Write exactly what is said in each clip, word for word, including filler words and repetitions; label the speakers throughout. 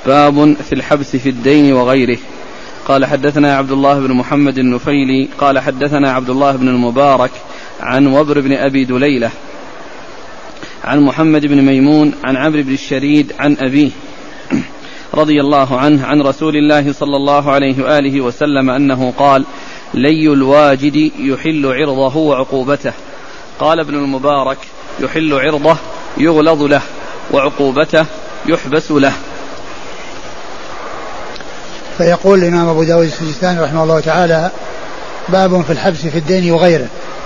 Speaker 1: باب في الحبس في الدين وغيره. قال حدثنا عبد الله بن محمد النفيلي قال حدثنا عبد الله بن المبارك عن وبر بن أبي دليلة عن محمد بن ميمون عن عمرو بن الشريد عن أبيه رضي الله عنه عن رسول الله صلى الله عليه وآله وسلم أنه قال: لي الواجد يحل عرضه وعقوبته. قال ابن المبارك: يحل عرضه يغلظ له، وعقوبته يحبس له.
Speaker 2: فيقول الإمام أبو داود السجستاني رحمه الله تعالى: باب في الحبس في الدين وغيره.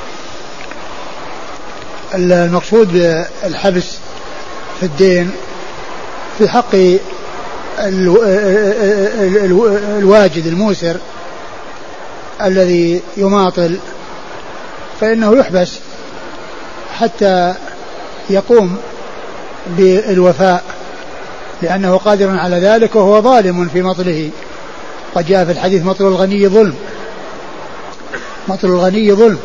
Speaker 2: المقصود بالحبس في الدين في حق الواجد الموسر الذي يماطل، فإنه يحبس حتى يقوم بالوفاء، لأنه قادر على ذلك وهو ظالم في مطله. قد جاء في الحديث: مطل الغني ظلم، مطل الغني ظلم،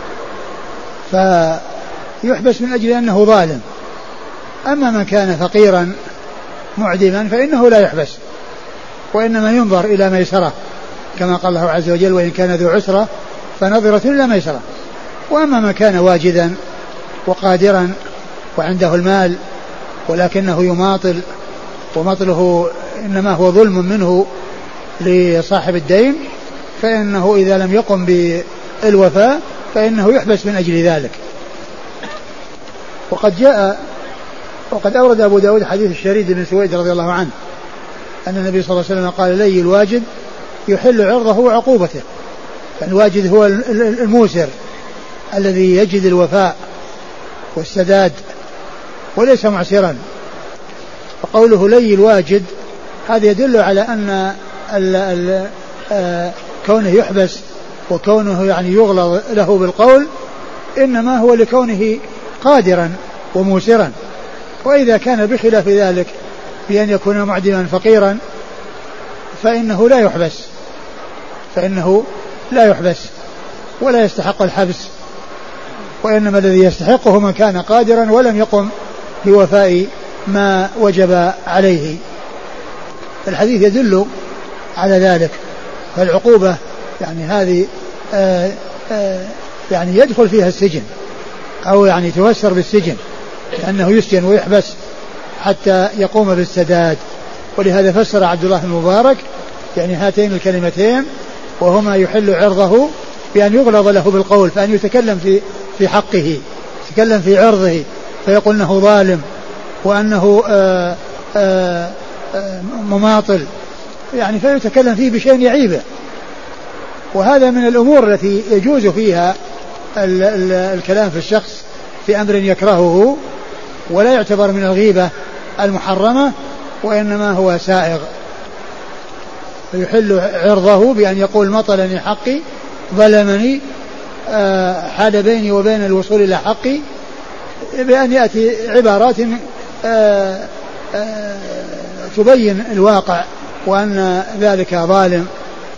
Speaker 2: فيحبس من أجل أنه ظالم. أما من كان فقيرا معدما فإنه لا يحبس، وإنما ينظر إلى ميسرة، كما قال الله عز وجل: وإن كان ذو عسرة فنظرة إلى ميسرة. وأما من كان واجدا وقادرا وعنده المال ولكنه يماطل، ومطله إنما هو ظلم منه لصاحب الدين، فإنه إذا لم يقم بالوفاء فإنه يحبس من أجل ذلك. وقد جاء وقد أورد أبو داود حديث الشريد بن سويد رضي الله عنه أن النبي صلى الله عليه وسلم قال: لي الواجد يحل عرضه وعقوبته. الواجد هو الموسر الذي يجد الوفاء والسداد وليس معسرا. فقوله لي الواجد هذا يدل على أن ال ال آه كونه يحبس وكونه يعني يغلظ له بالقول إنما هو لكونه قادرا وموسرا. وإذا كان بخلاف ذلك بأن يكون معدما فقيرا فإنه لا يحبس فإنه لا يحبس ولا يستحق الحبس، وإنما الذي يستحقه من كان قادرا ولم يقم بوفاء ما وجب عليه. الحديث يدل على ذلك. فالعقوبة يعني هذه آآ آآ يعني يدخل فيها السجن، أو يعني تفسر بالسجن، لأنه يسجن ويحبس حتى يقوم بالسداد. ولهذا فسر عبد الله المبارك يعني هاتين الكلمتين وهما يحل عرضه بأن يغلظ له بالقول، فأن يتكلم في في حقه، يتكلم في عرضه فيقول أنه ظالم وأنه آآ آآ آآ مماطل، يعني فيتكلم فيه بشيء يعيبه. وهذا من الأمور التي يجوز فيها ال ال الكلام في الشخص في أمر يكرهه، ولا يعتبر من الغيبة المحرمة، وإنما هو سائغ. فيحل عرضه بأن يقول: مطلني حقي، ظلمني، حال بيني وبين الوصول إلى حقي، بأن يأتي عبارات تبين الواقع وأن ذلك ظالم.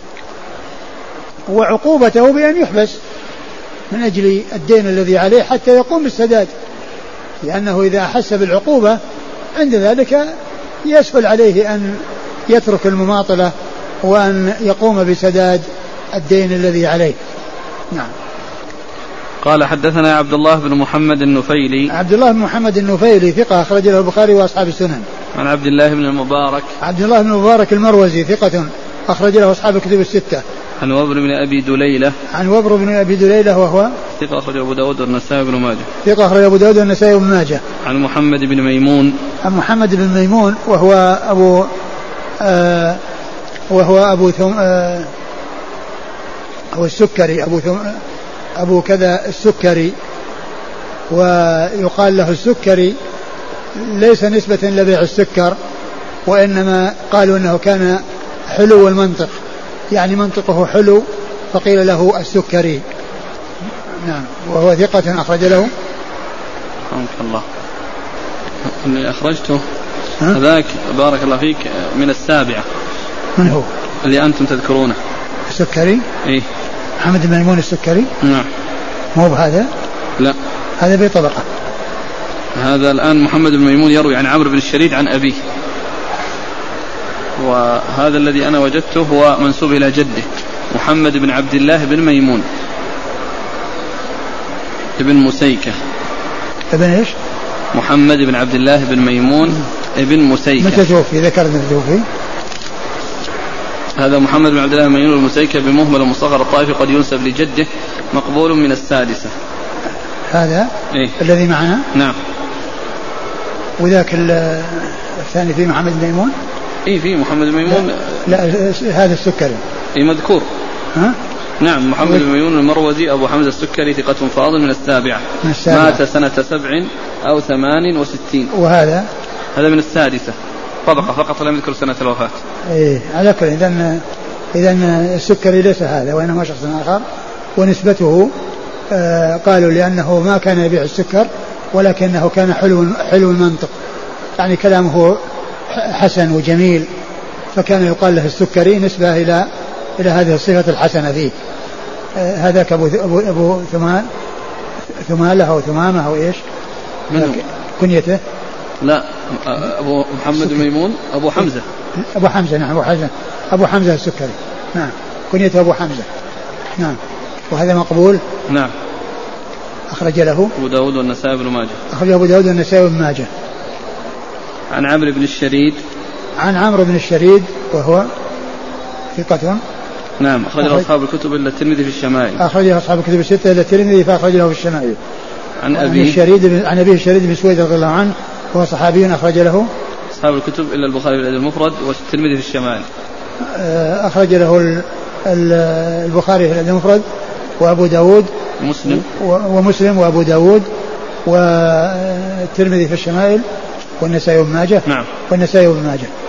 Speaker 2: وعقوبته بأن يحبس من أجل الدين الذي عليه حتى يقوم بالسداد، لأنه إذا أحس بالعقوبة عند ذلك يسهل عليه أن يترك المماطلة وأن يقوم بسداد الدين الذي عليه. نعم.
Speaker 1: قال حدثنا عبد الله بن محمد النفيلي.
Speaker 2: عبد الله بن محمد النفيلي ثقة أخرج له البخاري وأصحاب السنن.
Speaker 1: عن عبد الله بن المبارك.
Speaker 2: عبد الله بن المبارك المروزي ثقة أخرج له أصحاب الكتب الستة.
Speaker 1: عن وبر بن أبي دليلة.
Speaker 2: عن وبر بن أبي دليلة وهو
Speaker 1: ثقة أخرج أبو داود والنسائي بن ماجه.
Speaker 2: ثقة أخرج أبو داود والنسائي بن ماجه.
Speaker 1: عن محمد بن ميمون.
Speaker 2: عن محمد بن ميمون وهو أبو آه وهو أبو ثم آه هو السكري أبو ثم أبو كذا السكري، ويقال له السكري ليس نسبة لبيع السكر، وإنما قالوا أنه كان حلو المنطق، يعني منطقه حلو فقيل له السكري. نعم. وهو ثقة أخرج له.
Speaker 1: رحمك الله. اللي أخرجته هذاك بارك الله فيك من السابعة.
Speaker 2: من هو؟
Speaker 1: اللي أنتم تذكرونه.
Speaker 2: السكري؟
Speaker 1: إيه.
Speaker 2: محمد بن ميمون السكري.
Speaker 1: نعم.
Speaker 2: مو بهذا؟
Speaker 1: لا.
Speaker 2: هذا بطبقة.
Speaker 1: هذا الآن محمد بن ميمون يروي عن عمرو بن الشريد عن أبيه. وهذا الذي أنا وجدته هو منسوب إلى جده محمد بن عبد الله بن ميمون ابن مسيكة.
Speaker 2: ابن ايش؟
Speaker 1: محمد بن عبد الله بن ميمون ابن مسيكة.
Speaker 2: متى توفي؟ ذكرت متى توفي؟
Speaker 1: هذا محمد بن عبد الله بن ميمون المسيكة بمهمل ومصغر الطائفي قد ينسب لجده مقبول من السادسة.
Speaker 2: هذا
Speaker 1: إيه؟
Speaker 2: الذي معنا.
Speaker 1: نعم.
Speaker 2: وذاك الثاني في محمد بن ميمون.
Speaker 1: اي في محمد بن ميمون.
Speaker 2: لا, لا هذا السكري.
Speaker 1: اي مذكور.
Speaker 2: ها؟
Speaker 1: نعم محمد بن ميمون المروزي أبو حمزة السكري ثقة فاضل من السابعة.
Speaker 2: من السابعة.
Speaker 1: مات سنة سبع أو ثمان وستين.
Speaker 2: وهذا
Speaker 1: هذا من السادسة طبقة فقط لم يذكر سنة الوفاة.
Speaker 2: إيه على كل إذن إذن السكري ليس هذا وإنما شخص آخر. ونسبته آه قالوا لأنه ما كان يبيع السكر ولكنه كان حلو حلو المنطق يعني كلامه حسن وجميل فكان يقال له السكري نسبة إلى إلى هذه الصفة الحسنة فيه. آه هذاك أبو أبو أبو ثمان ثمالة أو ثمامة أو إيش؟ كنيته؟
Speaker 1: لا أبو محمد ميمون أبو حمزة.
Speaker 2: أبو حمزة نعم أبو حمزة أبو حمزة السكري نعم كنيته أبو حمزة نعم. وهذا مقبول.
Speaker 1: نعم.
Speaker 2: أخرج له
Speaker 1: أبو داود والنسائي بن ماجه.
Speaker 2: أخرج أبو داود والنسائي بن ماجه.
Speaker 1: عن عمرو بن الشريد.
Speaker 2: عن عمرو بن الشريد وهو ثقة.
Speaker 1: نعم أخرج له أصحاب الكتب إلا الترمذي في الشمائل.
Speaker 2: أخرج له أصحاب الكتب الستة إلا الترمذي فأخرج له في الشمائل.
Speaker 1: عن أبي
Speaker 2: الشريد عن أبي الشريد بن سويد رضي الله عنه وهو صحابي أخرج له
Speaker 1: أصحاب الكتب إلا البخاري في الأدب المفرد والترمذي في الشمائل.
Speaker 2: أخرج له البخاري في الأدب المفرد وأبو داود
Speaker 1: مسلم
Speaker 2: ومسلم وأبو داود والترمذي في الشمائل والنسائي بن ماجه.
Speaker 1: نعم.
Speaker 2: والنسائي بن ماجه.